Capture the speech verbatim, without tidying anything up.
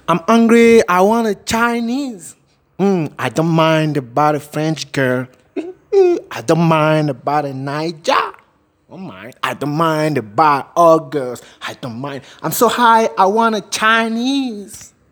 I'm hungry, I want a Chinese. Mm, I don't mind about a French girl. I don't mind about a Niger. I don't mind. I don't mind about all girls. I don't mind. I'm so high, I want a Chinese.